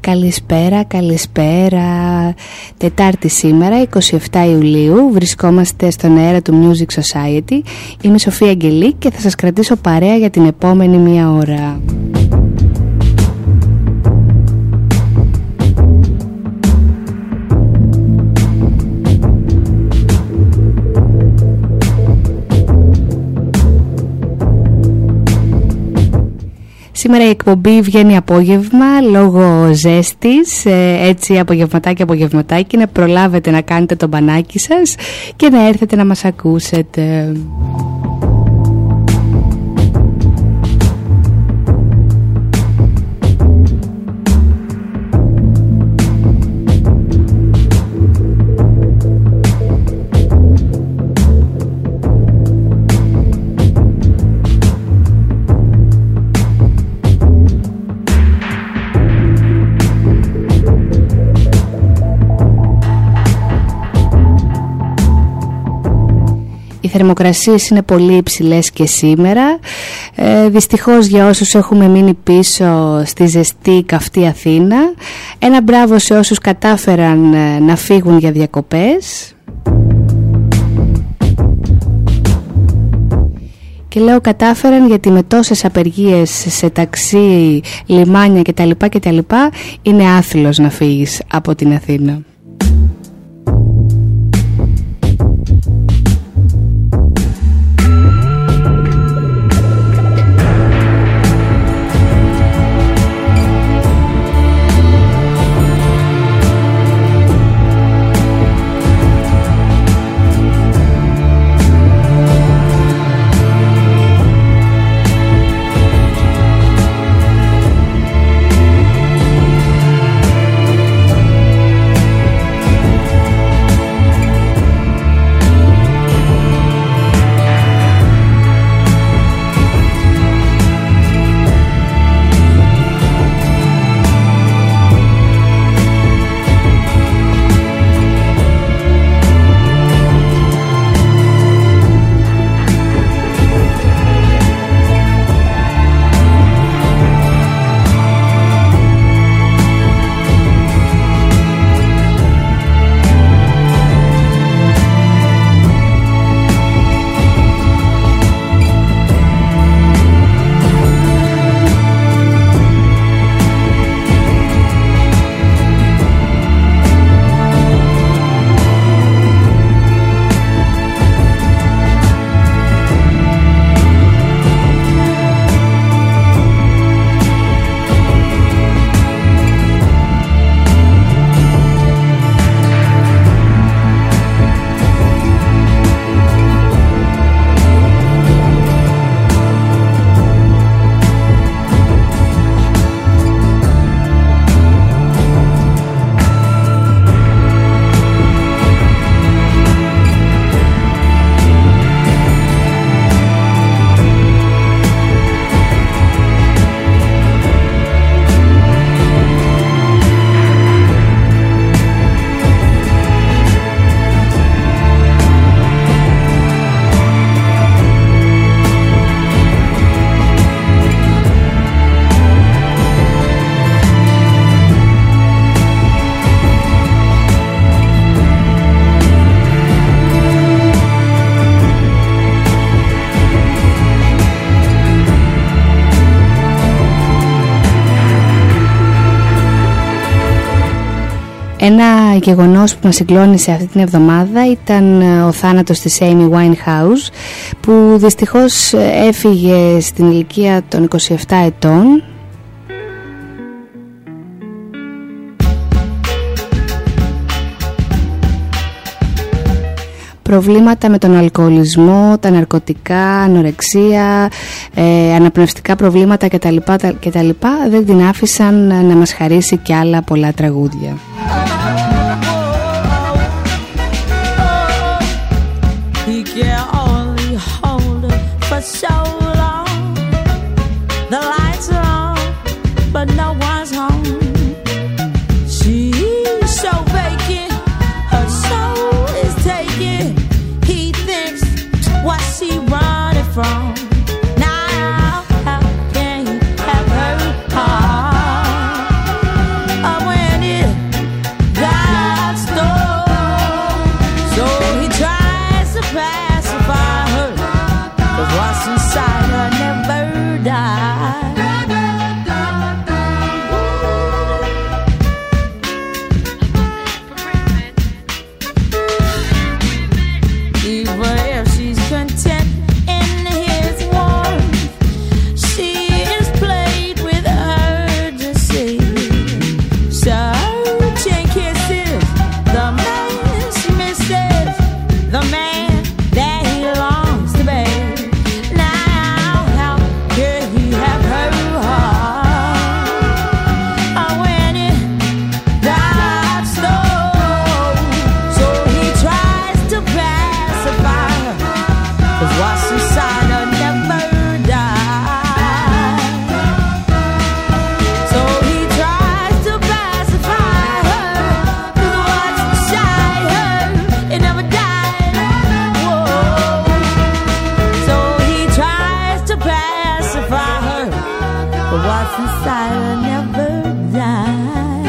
Καλησπέρα. Τετάρτη σήμερα, 27 Ιουλίου. Βρισκόμαστε στον αέρα του Music Society. Είμαι η Σοφία Αγγελή και θα σας κρατήσω παρέα για την επόμενη μία ώρα. Σήμερα η εκπομπή βγαίνει απόγευμα λόγω ζέστης, έτσι απογευματάκι να προλάβετε να κάνετε το μπανάκι σας και να έρθετε να μας ακούσετε. Οι θερμοκρασίες είναι πολύ υψηλές και σήμερα. Δυστυχώς για όσους έχουμε μείνει πίσω στη ζεστή καυτή Αθήνα, ένα μπράβο σε όσους κατάφεραν να φύγουν για διακοπές. Και λέω κατάφεραν γιατί με τόσες απεργίες σε ταξί, λιμάνια κτλ. Είναι άθλος να φύγεις από την Αθήνα. Ένα γεγονός που μας συγκλώνησε αυτή την εβδομάδα ήταν ο θάνατος της Amy Winehouse, που δυστυχώς έφυγε στην ηλικία των 27 ετών. Προβλήματα με τον αλκοολισμό, τα ναρκωτικά, ανορεξία, αναπνευστικά προβλήματα κτλ. Δεν την άφησαν να μας χαρίσει κι άλλα πολλά τραγούδια. Now I can't have her heart. 'cause what's inside her never dies. Even if she's content in his warmth, she is played with urgency. Searching kisses, the man she misses, the man that he longs to be. Now how could he have her heart? Oh, when it got slow, so he tries to pacify her, 'cause what's inside her never dies. So he tries to pacify her, 'cause what's inside her, it never died. Whoa. So he tries to pacify her, but what's inside her never dies.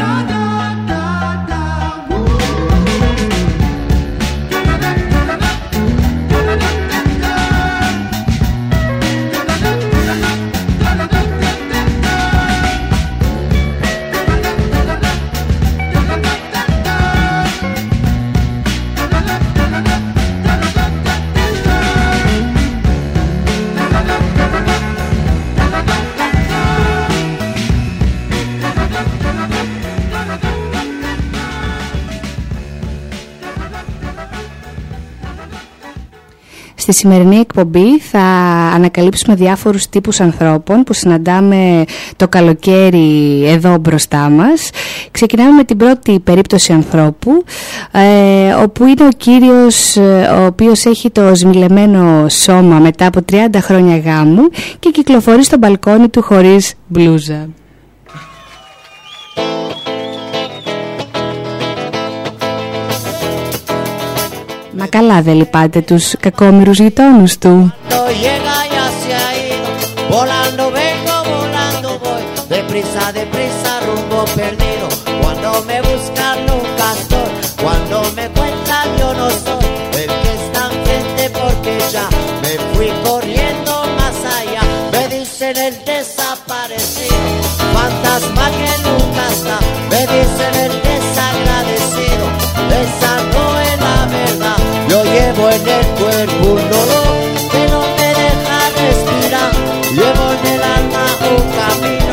Στη σημερινή εκπομπή θα ανακαλύψουμε διάφορους τύπους ανθρώπων που συναντάμε το καλοκαίρι εδώ μπροστά μας. Ξεκινάμε με την πρώτη περίπτωση ανθρώπου, όπου είναι ο κύριος ο οποίος έχει το σμιλεμένο σώμα μετά από 30 χρόνια γάμου και κυκλοφορεί στο μπαλκόνι του χωρίς μπλούζα. Μα καλά δεν λυπάτε τους κακόμοιρους γειτόνους του. Deprisa, deprisa, rumbo perdido. Cuando me buscan nunca estoy. Cuando me cuentan yo no soy el que está enfrente porque ya me fui corriendo más allá. Me dicen el desaparecido, fantasma que nunca está. Me dicen el desagradecido, esa no es la verdad. Yo llevo en el cuerpo un dolor que no me deja respirar. Llevo en el alma un camino.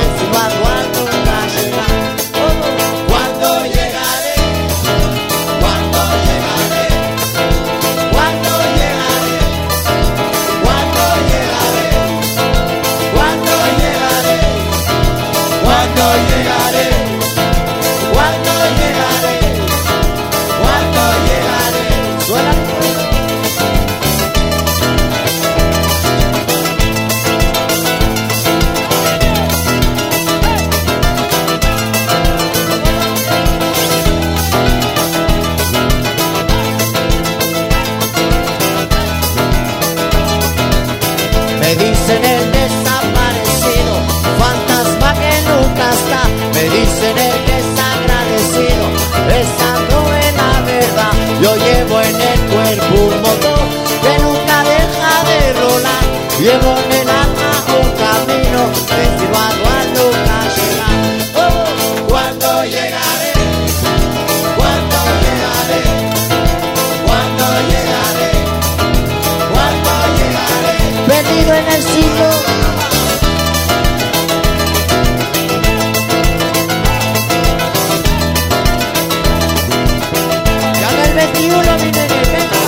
Me dicen el desaparecido, fantasma que nunca está. Me dicen el desagradecido, esa no es la verdad. Yo llevo en el cuerpo un motor que nunca deja de rolar. Llevo en el alma un camino desigual a nunca llegar. Oh, cuando llegaré, cuando llegaré, cuando llegaré, cuando llegaré. Perdido en el siglo. Ya en el 21 vine en el Venga.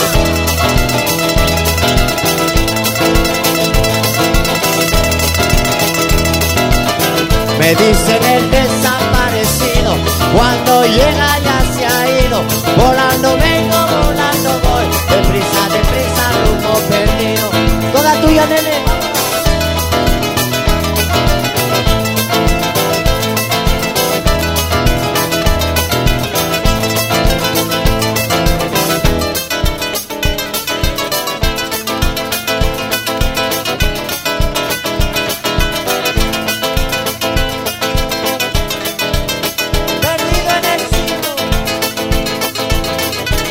Me dicen el desaparecido, cuando llega ya se ha ido. Volando vengo, volando voy, deprisa, deprisa, rumbo perdido. Toda tuya, nene. Perdido en el cielo.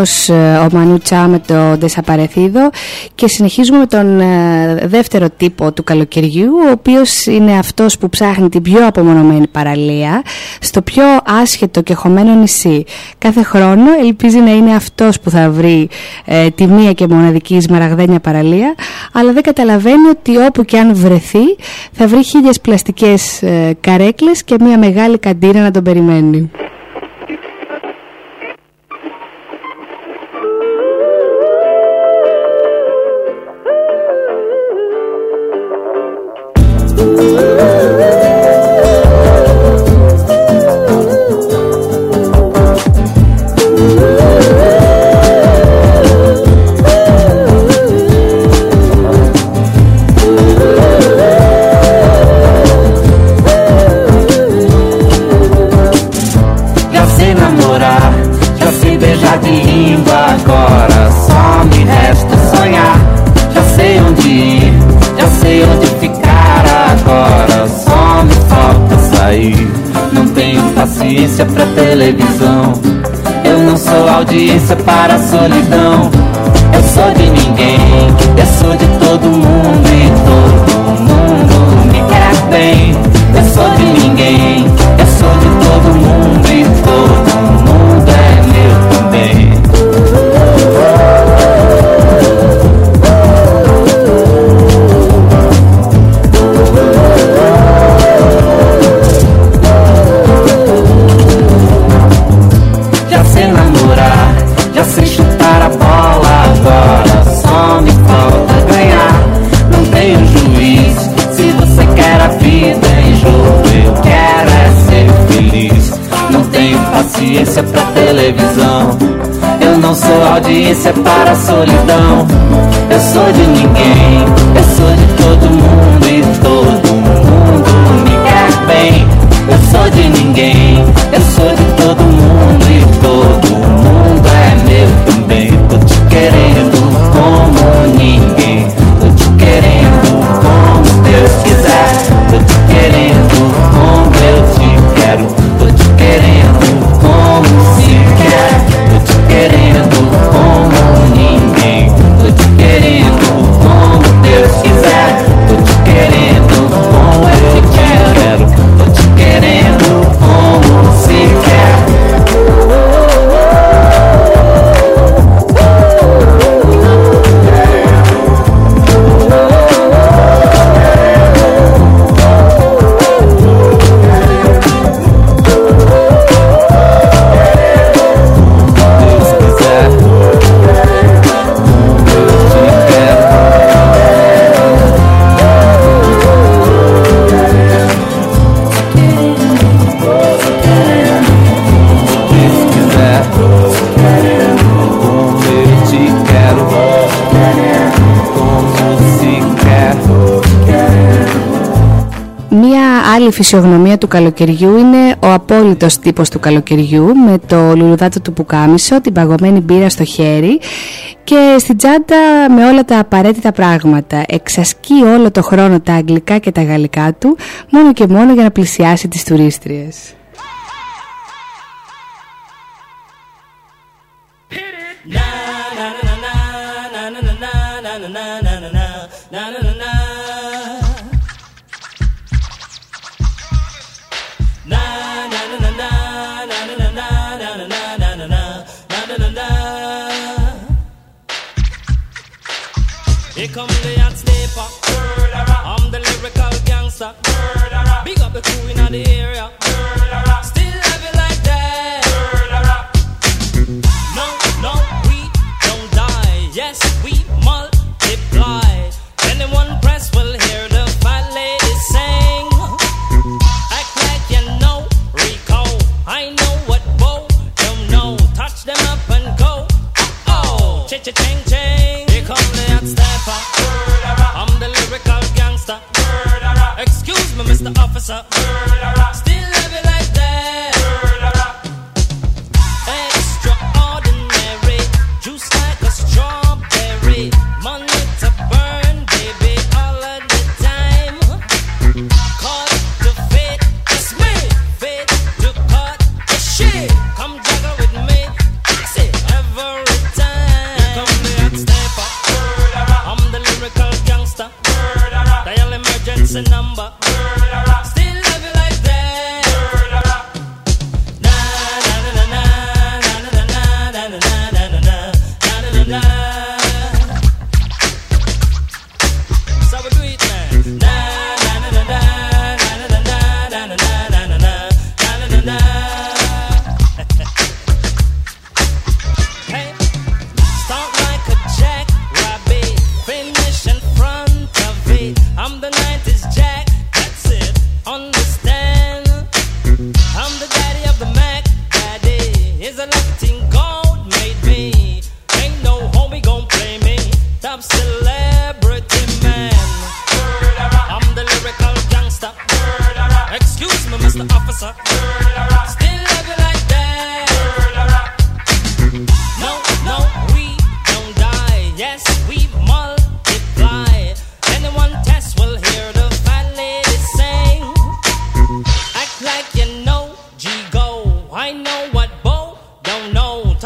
αυτός ο Μανού Τσά με το Desaparecido, και συνεχίζουμε με τον δεύτερο τύπο του καλοκαιριού, ο οποίος είναι αυτός που ψάχνει την πιο απομονωμένη παραλία στο πιο άσχετο και χωμένο νησί. Κάθε χρόνο ελπίζει να είναι αυτός που θα βρει τη μία και μοναδική σμαραγδένια παραλία, αλλά δεν καταλαβαίνει ότι όπου και αν βρεθεί θα βρει 1000 πλαστικές καρέκλες και μια μεγάλη καντίνα να τον περιμένει. De língua agora só me resta sonhar. Já sei onde ir, já sei onde ficar agora, só me falta sair. Não tenho paciência pra televisão, eu não sou audiência para a solidão. Eu sou de ninguém, eu sou de todo mundo e todo mundo me quer bem. Eu sou de ninguém, eu sou de todo mundo e todo mundo é meu também. Já sei namorar, já sei chutar a bola agora, só me falta ganhar. Não tenho juiz, se você quer a vida em jogo, eu quero é ser feliz. Não tenho paciência pra televisão, eu não sou audiência para a solidão. Eu sou de ninguém, eu sou de todo mundo e todo mundo me quer bem. Eu sou de ninguém, eu sou de todo mundo e todo mundo é meu também. Tô te querendo como ninguém, tô te querendo como Deus quiser. Tô te querendo como eu te quero, tô te querendo como se quer. Tô te querendo como ninguém, tô te querendo como Deus quiser. Tô te querendo como eu te quero, tô te querendo como se quer. Άλλη φυσιογνωμία του καλοκαιριού είναι ο απόλυτος τύπος του καλοκαιριού, με το λουλουδάτο του πουκάμισο, την παγωμένη μπύρα στο χέρι και στην τσάντα με όλα τα απαραίτητα πράγματα. Εξασκεί όλο το χρόνο τα αγγλικά και τα γαλλικά του, μόνο και μόνο για να πλησιάσει τις τουρίστριες. Here come the hot sniper, I'm the lyrical gangster. Big up the crew in the area, still have it like that. No, no, we don't die, yes, we multiply. Anyone press will hear the fat lady sing. Act like you know Rico, I know what Bo don't know. Touch them up and go, oh, cha-cha-ching-ching. Here come the hot stepper, I'm the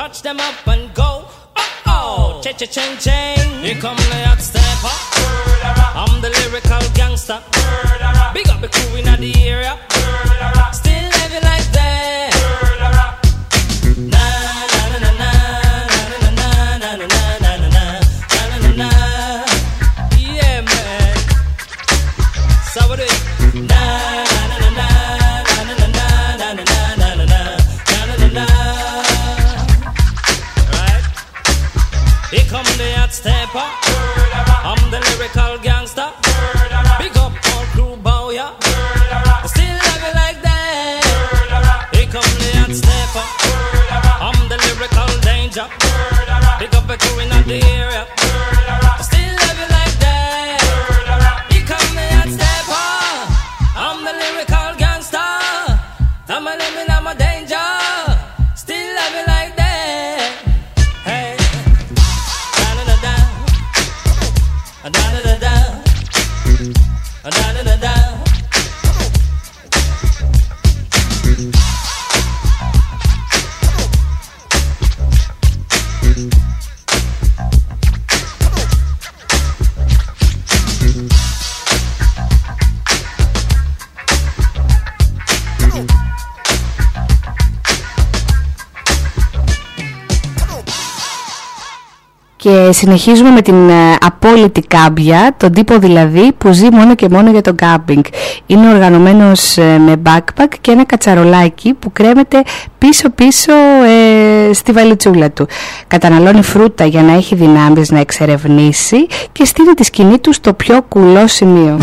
Watch them up and go. Oh, cha-cha-ching-ching. Here come the hot stepper. I'm the lyrical gangster. Big up the crew in the area. Still living like that. Na na na na na na na na na na na na na na. Yeah, man. So what it? Na na na na na na na na na na na na na. Right. Here come the hot stepper. I'm the lyrical gangster. Big up all crew bow ya. Still love it like that. Here come the hot stepper. I'm the lyrical danger. Big up the crew in the area. Still love it like that. Here come the hot stepper. I'm the lyrical gangster. I'm a living, I'm a danger. Still love it like that. Hey. Da-da-da-da. Da-da-da-da. Da-da-da-da. Και συνεχίζουμε με την απόλυτη κάμπια, τον τύπο δηλαδή που ζει μόνο και μόνο για το κάμπινγκ. Είναι οργανωμένος με backpack και ένα κατσαρολάκι που κρέμεται πίσω-πίσω στη βαλιτσούλα του. Καταναλώνει φρούτα για να έχει δυνάμεις να εξερευνήσει και στείλει τη σκηνή του στο πιο κουλό σημείο.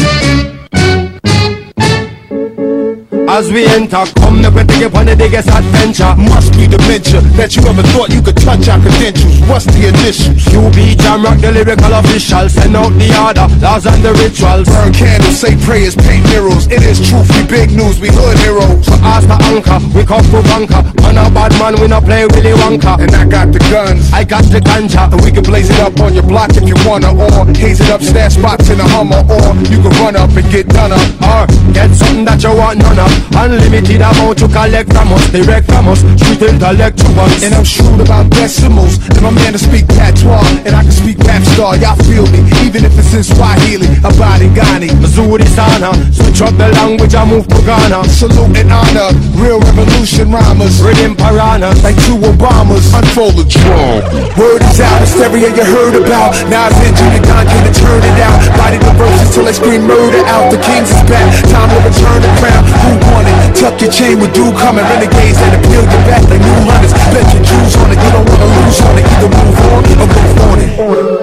As we enter, come never take it on the biggest adventure. Must be the venture that you ever thought you could touch our credentials. What's the initials? QB Jam Rock, the lyrical official. Send out the order, laws and the rituals. Burn candles, say prayers, paint murals. It is truth, we big news, we hood heroes. So ask the anchor, we come for bunker. Man a bad man, we not play Willy Wonka. And I got the guns, I got the ganja. And we can blaze it up on your block if you wanna. Or haze it up, stash spots in a Hummer. Or you can run up and get done up. Or get something that you want none of. Unlimited amount to collect from us, direct from us, street intellect to us. And I'm shrewd about decimals, and my man to speak patois, and I can speak rap star, y'all feel me, even if it's in Swahili, Abadi Ghani, Missouri Sana, switch up the language, I move to Ghana, salute and honor, real revolution rhymers, rhythm piranhas, like two Obamas, unfold the drum. Word is out, the stereo you heard about, now it's in Junior Don, can it turn it out, body the verses till they scream murder out, the kings is back, time to return the crown, who won it? Tuck your chain with dew coming, renegades and appeal your back like new hunters. Bet your Jews on it, you don't wanna lose on it. Either move on or move on it.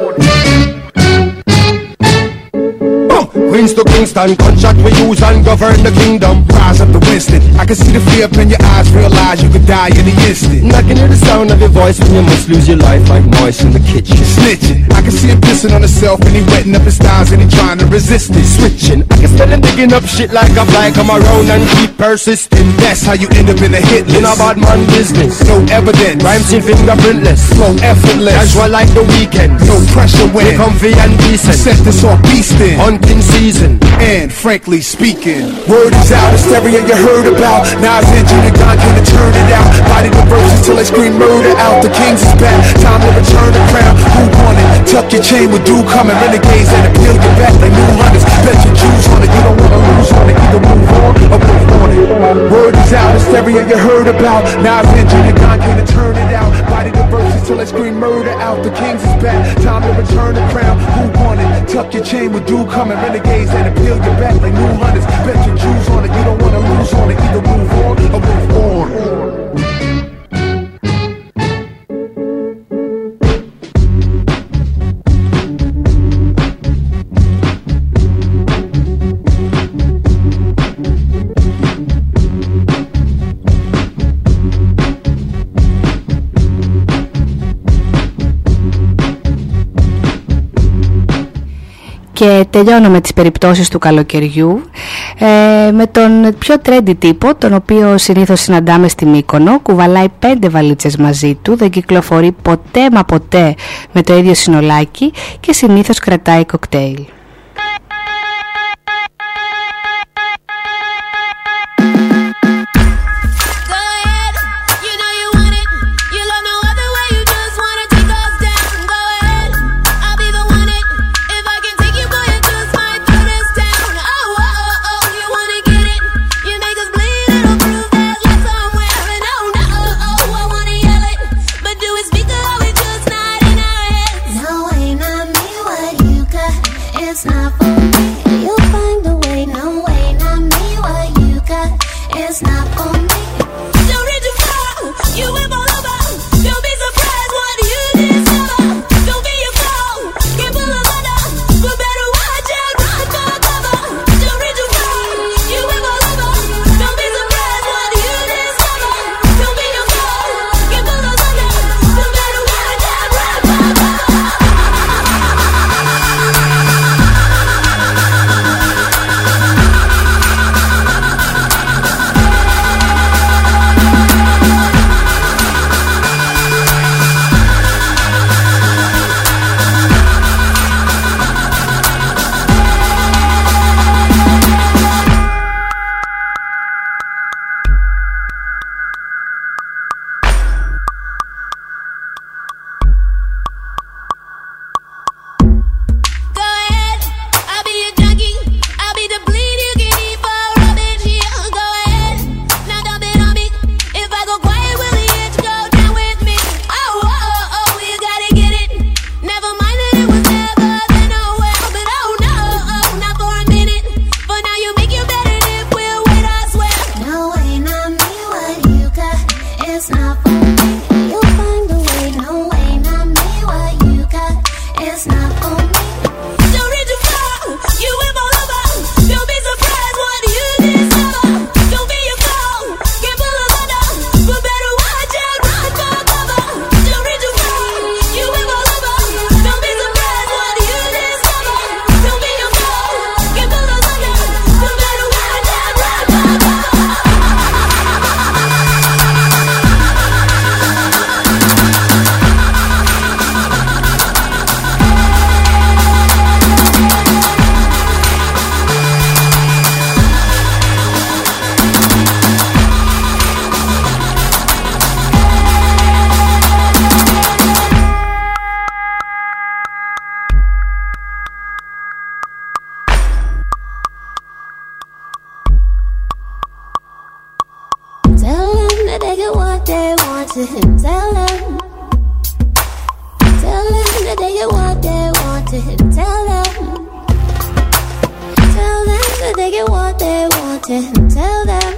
Queens to Kingston, gunshot we use and govern the kingdom. Rise up to Winston, I can see the fear up in your eyes, realize you could die in the instant. And I can hear the sound of your voice when you must lose your life like mice in the kitchen. Snitching, I can see him pissing on himself and he wetting up his thighs and he trying to resist it. Switching, I can smell him digging up shit like a fly, come around and keep persisting. That's how you end up in a hit list. In a bad man business, no evidence, rhymes in fingerprintless, flow effortless, casual like the weekend, no pressure when we're comfy and decent. Set this off beastin', hunting season, and frankly speaking, word is out, the stereo you heard about, now it's in Junior Don, can it turn it out, body the verses till they scream murder out, the kings is back, time to return the crown, who won it, tuck your chain with dew coming, renegades and appeal your back like new hunters, bet your Jews on it, you don't wanna lose on it, either move on or move on it, word is out, the stereo you heard about, now it's in Junior Don, can it turn it out, body the verses till they scream murder out, the kings is back, time to return the crown, who won it, tuck your chain with dew coming, renegades and appeal your back like new hunters. Bet your Jews on it, you don't wanna lose on it. Either move on or move on. Και τελειώνω με τις περιπτώσεις του καλοκαιριού με τον πιο trendy τύπο, τον οποίο συνήθως συναντάμε στη Μύκονο. Κουβαλάει 5 βαλίτσες μαζί του, δεν κυκλοφορεί ποτέ μα ποτέ με το ίδιο συνολάκι και συνήθως κρατάει κοκτέιλ. Go ahead, you know you want it. You love no other way. it's not for me. You'll find a way, no way, not me. What you got, it's not for me. Don't reach too far, you whip all over. Don't be surprised what you discover. Don't be your fault, get full of thunder. But better watch out, run for cover. Don't reach too far, you whip all over. Don't be surprised what you discover. Don't be your fault, get full of thunder. But better watch out, run for cover. Tell them that they get what they want to him. Tell them that they get what they want to him. Tell them that they get what they want to him. Tell them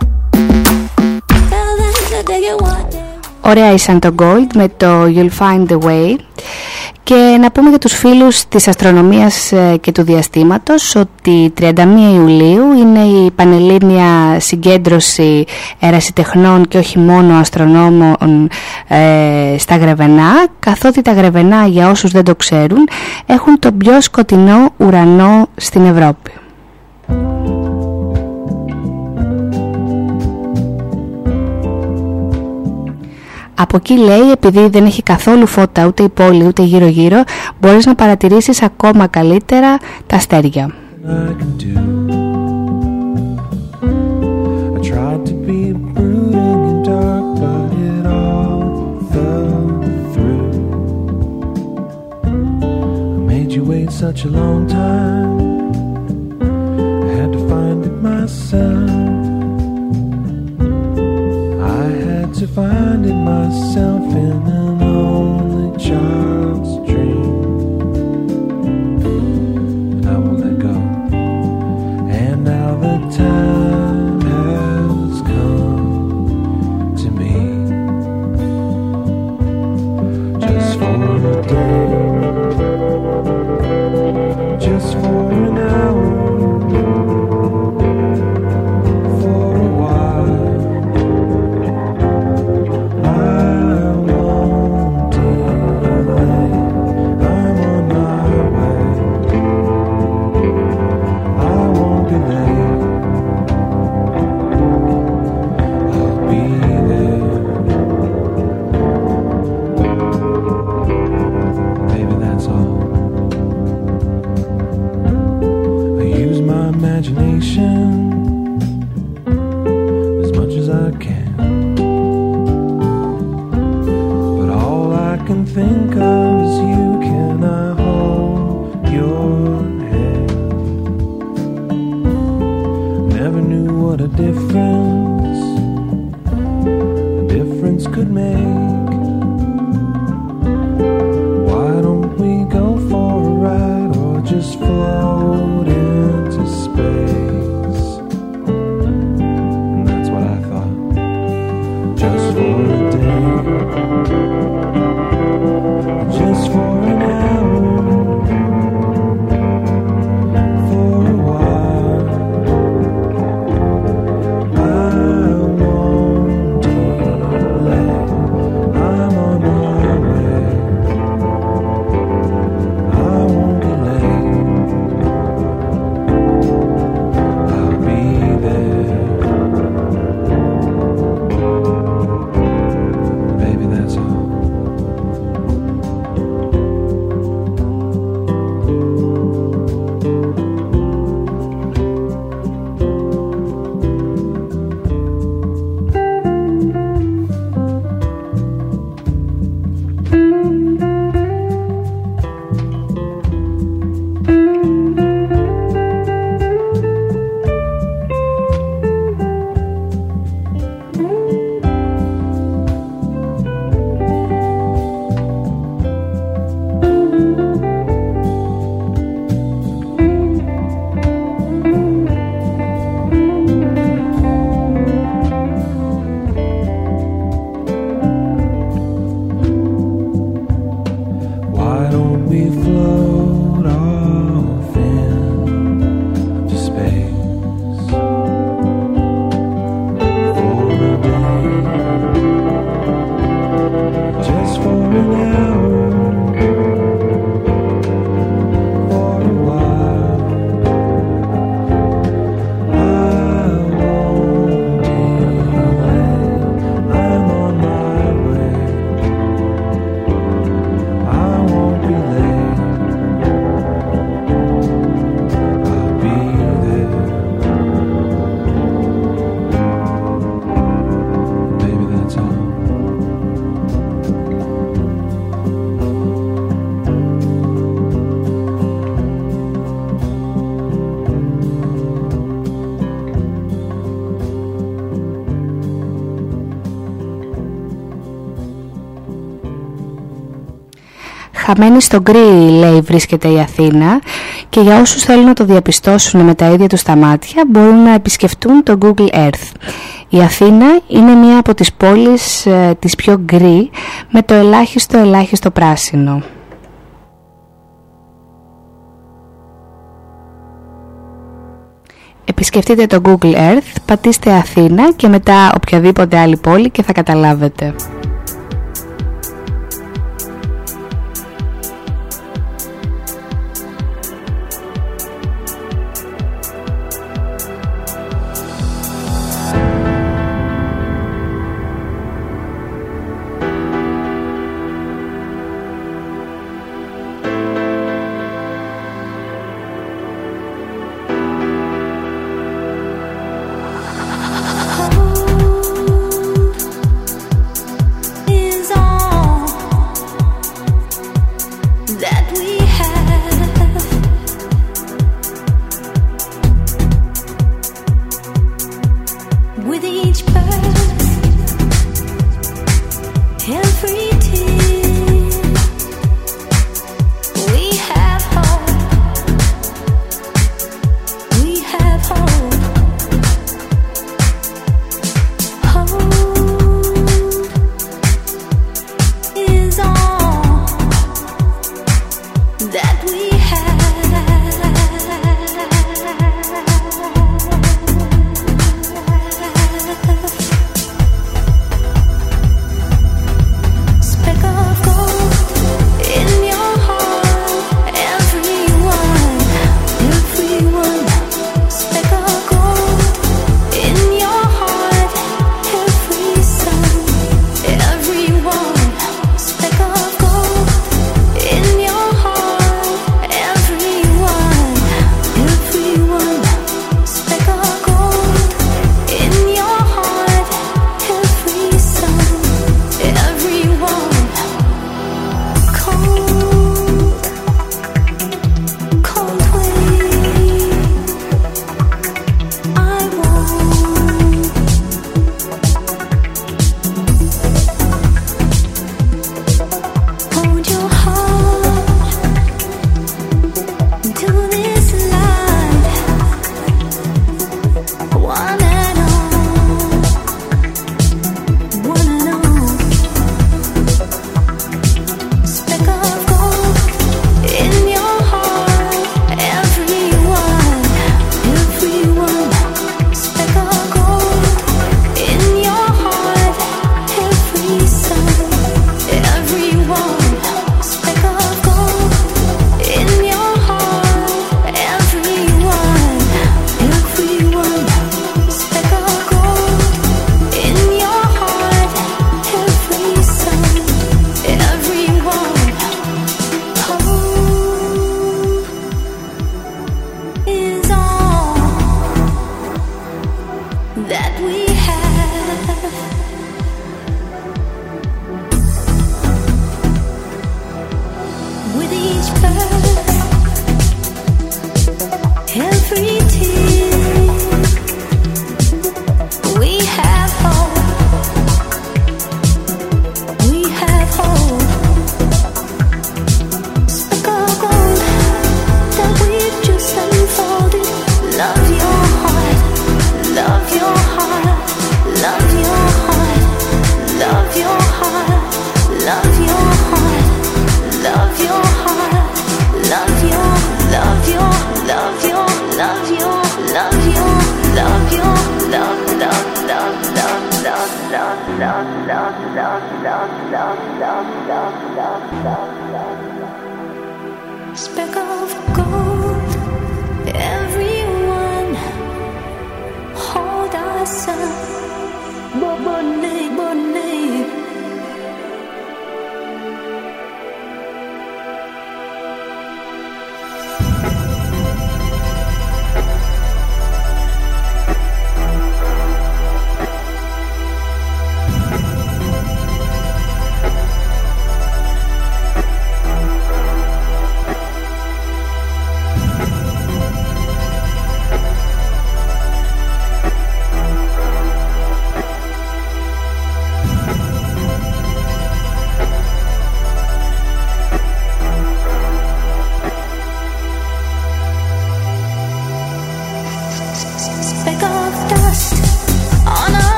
that they get what they want. Ωραία ήσαν το Gold με το You'll Find the Way. Και να πούμε για τους φίλους της αστρονομίας και του διαστήματος ότι 31 Ιουλίου είναι η Πανελλήνια Συγκέντρωση Ερασιτεχνών και όχι μόνο αστρονόμων στα Γρεβενά, καθότι τα Γρεβενά, για όσους δεν το ξέρουν, έχουν τον πιο σκοτεινό ουρανό στην Ευρώπη. Από εκεί, λέει, επειδή δεν έχει καθόλου φώτα ούτε η πόλη ούτε γύρω γύρω, μπορείς να παρατηρήσεις ακόμα καλύτερα τα αστέρια. To find it myself in an only child's dream, and I won't let go. And now the time has come to me, just for a day, just for an hour. As much as I can, but all I can think of is you. Can I hold your hand? Never knew what a difference could make. Why don't we go for a ride or just float into space? And that's what I thought. Just for a day, just for an hour, for a while, I won't delay. I'm on my way. I won't delay. I'll be there. χαμένη στο γκρι, λέει, βρίσκεται η Αθήνα, και για όσους θέλουν να το διαπιστώσουν με τα ίδια τους τα μάτια μπορούν να επισκεφτούν το Google Earth. Η Αθήνα είναι μία από τις πόλεις τις πιο γκρι, με το ελάχιστο πράσινο. Επισκεφτείτε το Google Earth, πατήστε Αθήνα και μετά οποιαδήποτε άλλη πόλη και θα καταλάβετε.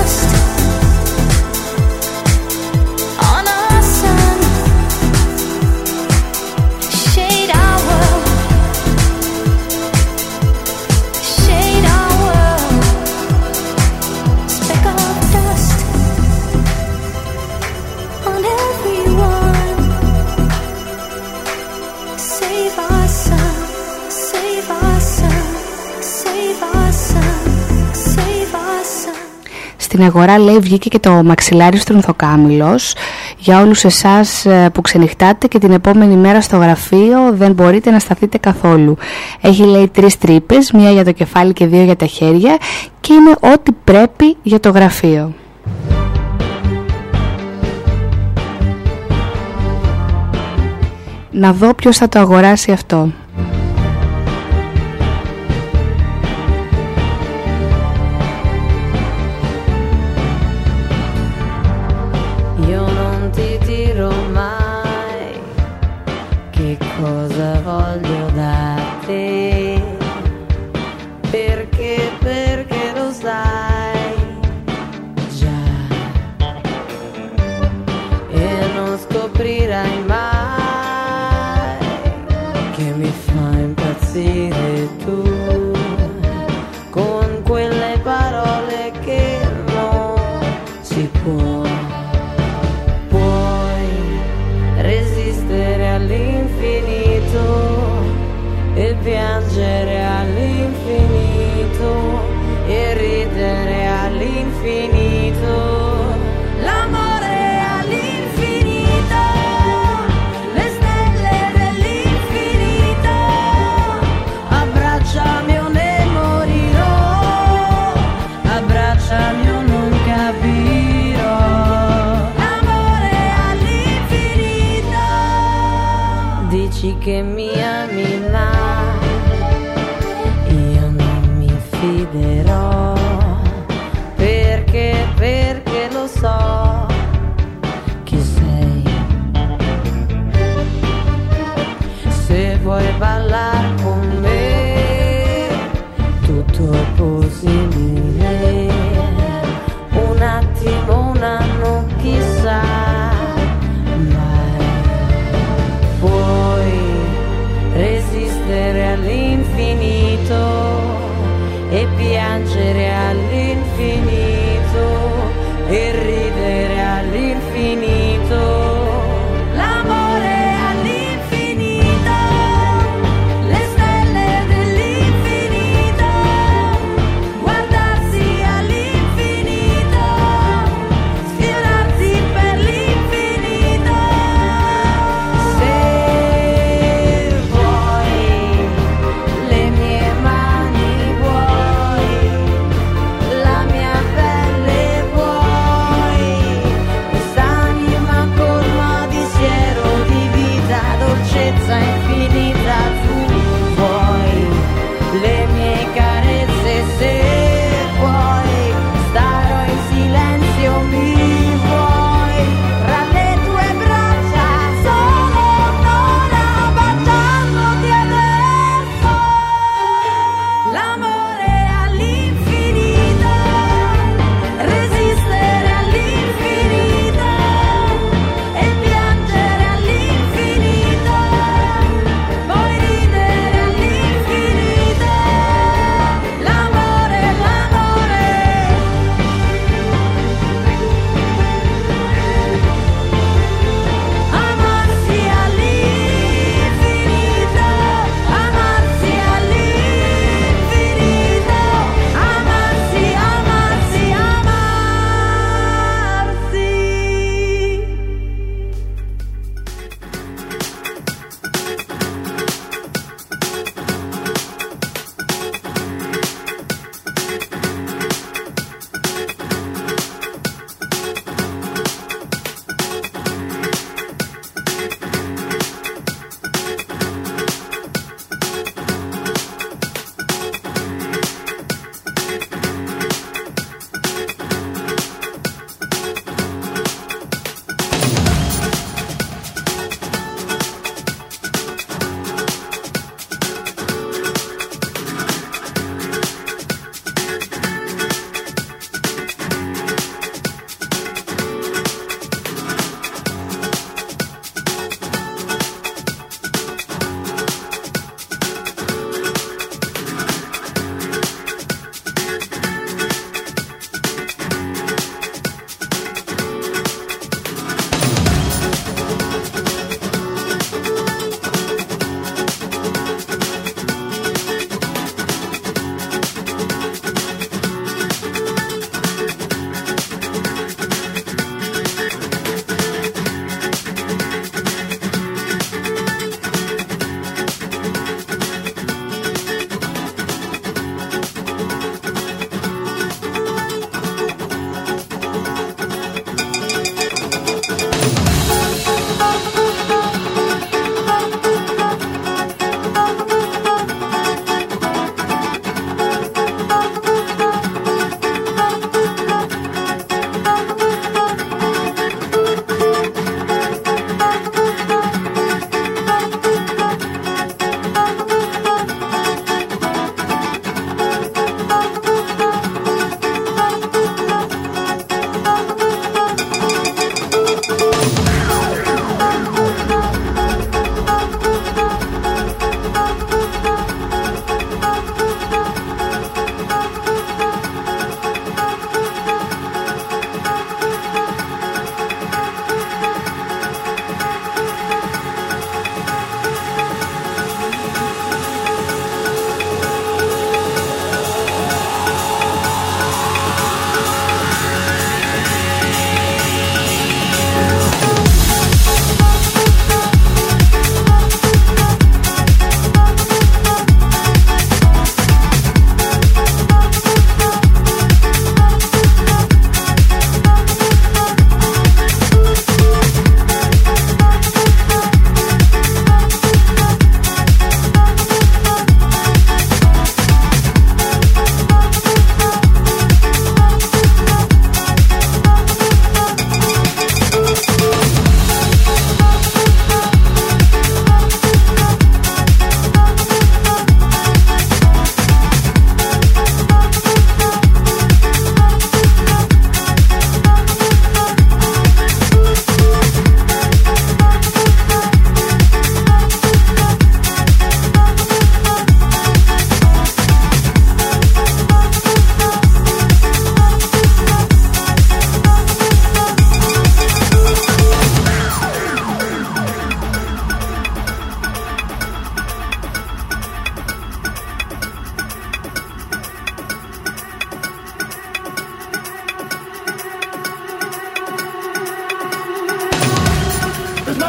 dust on our sun. Shade our world, shade our world. Speck of dust on everyone. Save our sun, save our sun, save our sun, save our sun. Στην αγορά, λέει, βγήκε και το μαξιλάρι στρунθοκάμιλος. Για όλους εσάς που ξενυχτάτε και την επόμενη μέρα στο γραφείο δεν μπορείτε να σταθείτε καθόλου. Έχει, λέει, 3 τρύπες, μία για το κεφάλι και 2 για τα χέρια, και είναι ό,τι πρέπει για το γραφείο. Να δω ποιος θα το αγοράσει αυτό. Io non ti dirò mai che cosa voglio da te, perché lo sai già, e non scoprirai mai che mi fa impazzire tu, con quelle parole che non si può. Resistere all'infinito e piangere all'infinito e ridere all'infinito. L'amore all'infinito, le stelle dell'infinito. Abbracciami o ne morirò, abbracciami o non capirò. Dici che mi ami ma io non mi fiderò, perché lo so chi sei. Se vuoi ballare con me tutto è possibile, un attimo, un anno, chissà. Puoi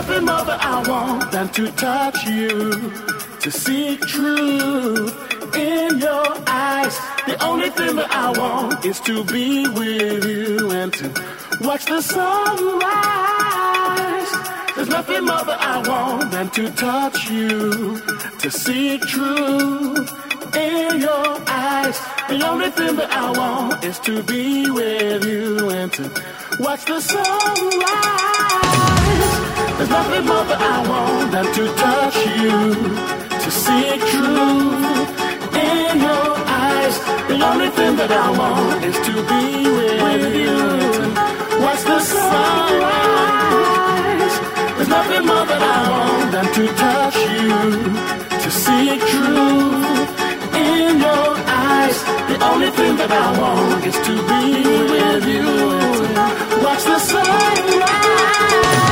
nothing more that I want than to touch you, to seek truth in your eyes. The only thing that I want is to be with you and to watch the sunrise. There's nothing more that I want than to touch you, to seek truth in your eyes. The only thing that I want is to be with you and to watch the sunrise. There's nothing more that I want than to touch you, to seek truth in your eyes. The only thing that I want is to be with you and to watch the sunrise. There's nothing more that I want than to touch you, to seek truth in your eyes. The only thing that I want is to be with you and to watch the sunrise.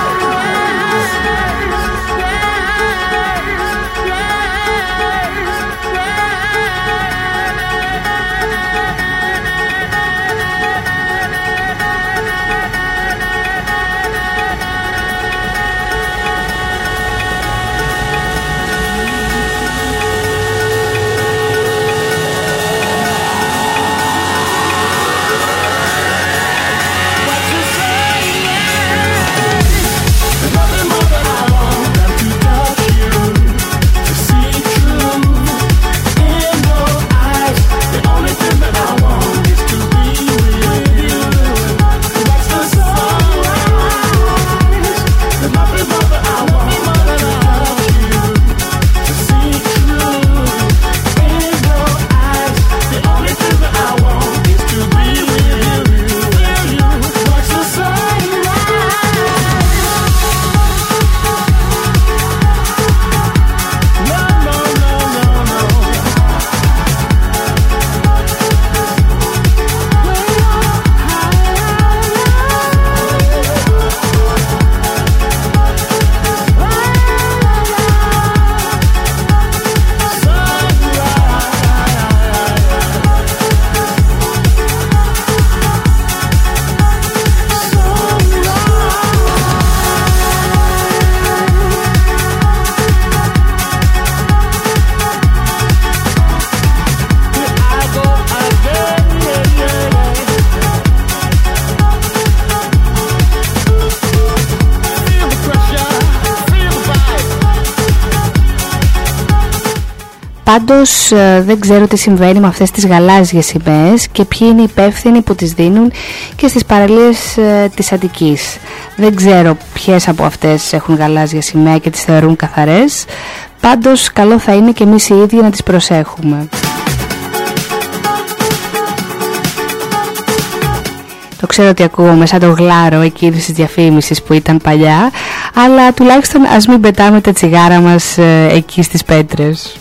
Πάντως δεν ξέρω τι συμβαίνει με αυτές τις γαλάζιες σημαίες και ποιοι είναι οι υπεύθυνοι που τις δίνουν και στις παραλίες της Αττικής. Δεν ξέρω ποιες από αυτές έχουν γαλάζια σημαία και τις θεωρούν καθαρές. Πάντως καλό θα είναι και εμείς οι ίδιοι να τις προσέχουμε. Το ξέρω ότι ακούγομαι σαν το γλάρο εκείνης της διαφήμισης που ήταν παλιά, αλλά τουλάχιστον ας μην πετάμε τα τσιγάρα μας εκεί στις πέτρες.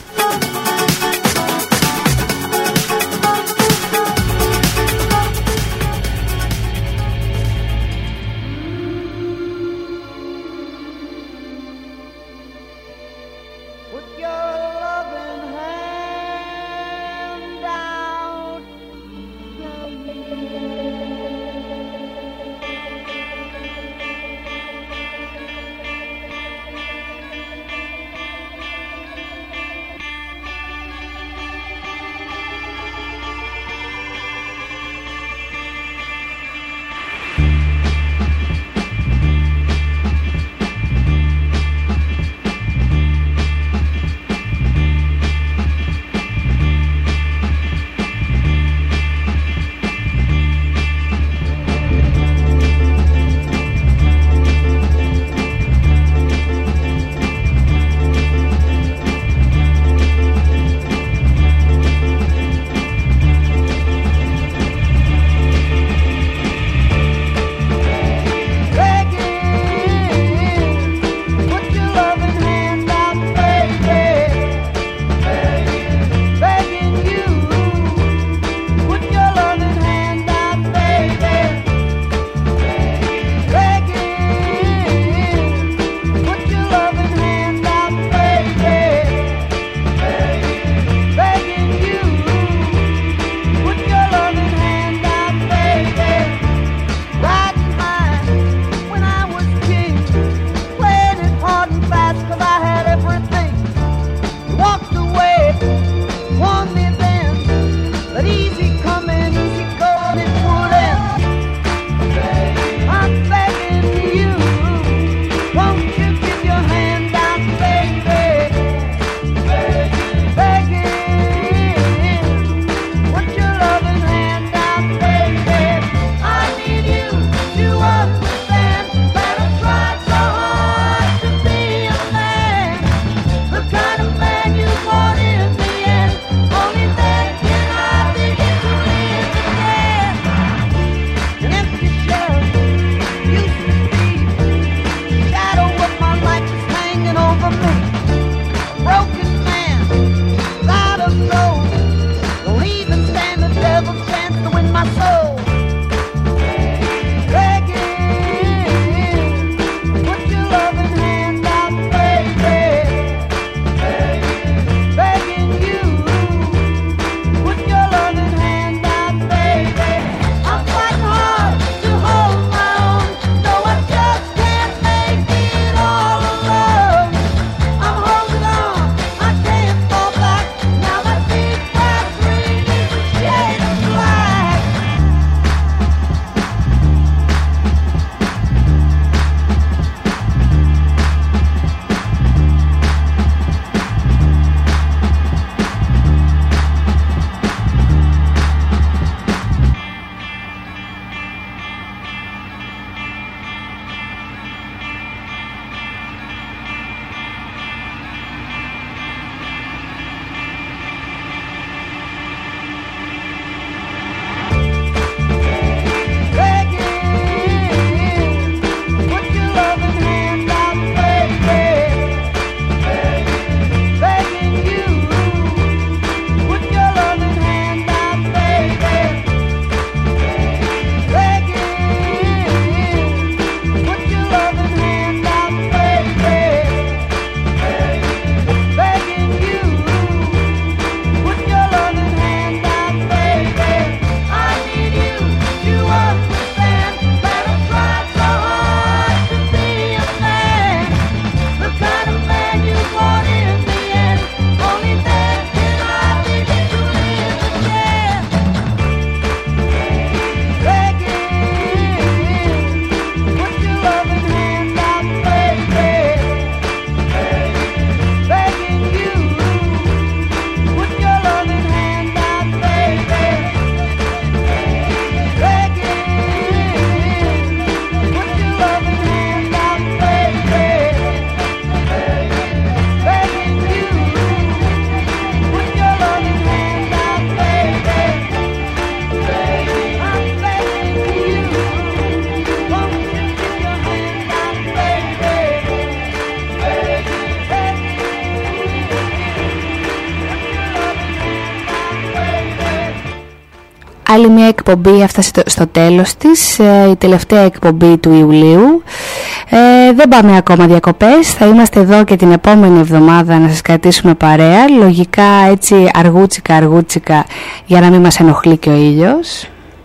άλλη μια εκπομπή έφτασε στο τέλος της, η τελευταία εκπομπή του Ιουλίου. Δεν πάμε ακόμα διακοπές, θα είμαστε εδώ και την επόμενη εβδομάδα να σας κρατήσουμε παρέα, λογικά έτσι αργούτσικα για να μην μας ενοχλεί και ο ήλιος.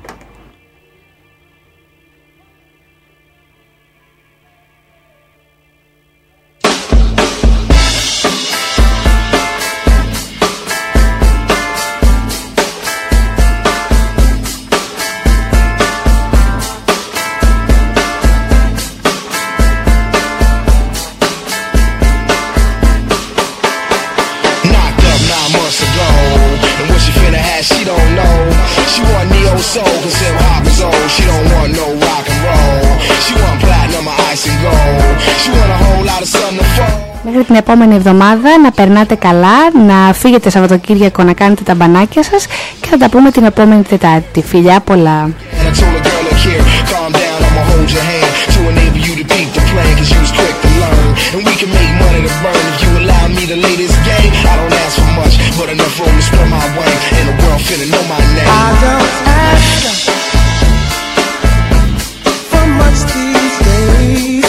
Soul, cause hip hop is old. She don't want no rock and roll. She want platinum or ice and gold. She want a whole lot of sun to fall. Μέχρι την επόμενη εβδομάδα να περνάτε καλά, να φύγετε Σαββατοκύριακο να κάνετε τα μπανάκια σας και θα τα πούμε την επόμενη Τετάρτη. Φιλιά πολλά. But enough room to spread my wing, and the world finna know my name. I don't ask for much these days,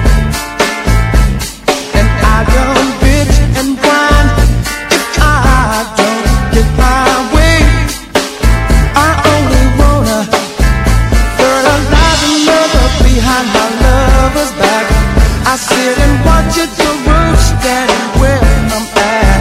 and I don't bitch and whine if I don't get my way. I only wanna fertilize another behind my lover's back. I sit and watch it go work standing where I'm at.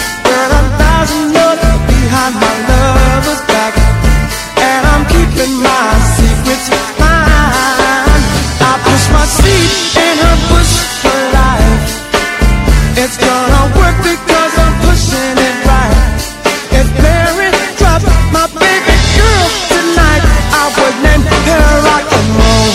Behind my lover's back, and I'm keeping my secrets mine. I push my seed in her bush for life. It's gonna work because I'm pushing it right. If Mary dropped my baby girl tonight, I would name her rock and roll.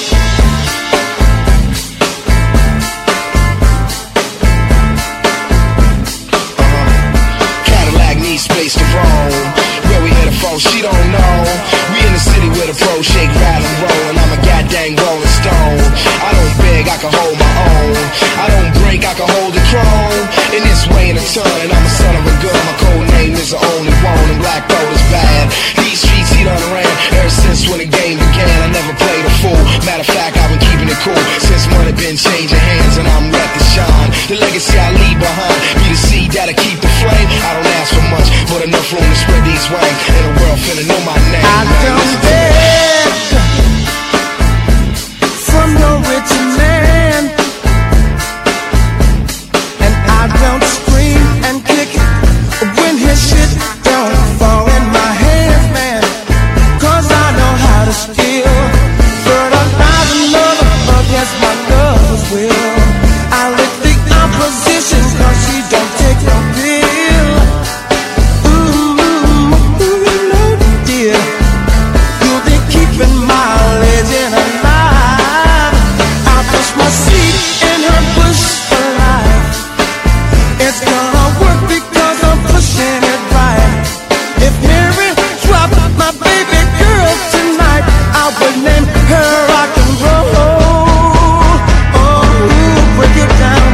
Space to roam, where we headed from, she don't know. We in the city with a pro shake, rattle and roll, and I'm a goddamn rolling stone. I don't beg, I can hold my own. I don't break, I can hold the throne. In this way in a turn, and I'm a son of a gun. My code name is the only one, and black gold is bad. These streets he done ran ever since when the game began. I never played a fool. Matter of fact, I've been keeping it cool since money been changing hands, and I'm ready to shine. The legacy I leave behind be the seed that'll keep the flame. I don't ask for much, but enough room to spread these wings, and the world finna know my name. I don't beg from no rich man, and I don't scream and kick when his shit don't fall in my hands, man. Cause I know how to steal, fertilize another against my lover's will. I lick the opposition cause she don't take no pill. Keeping my legend alive. I push my seed in her bush for life. It's gonna work because I'm pushing it right. If Mary dropped my baby girl tonight, I would name her rock and roll. Oh, break it down,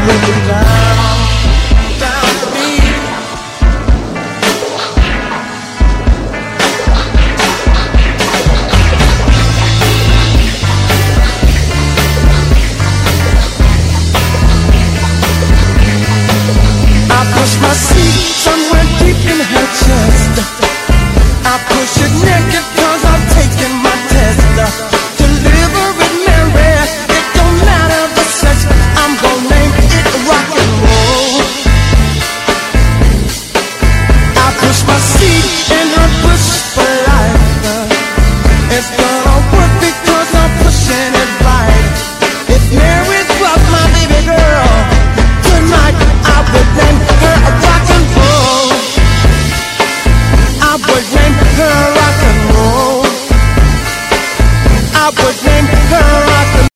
down to me. Push my seat somewhere deep in her chest. I push it naked cause I'm taking my test. Deliver it, Mary, it don't matter the sex. I'm gonna name it rock and roll. I push my seat in her bush for life. It's gonna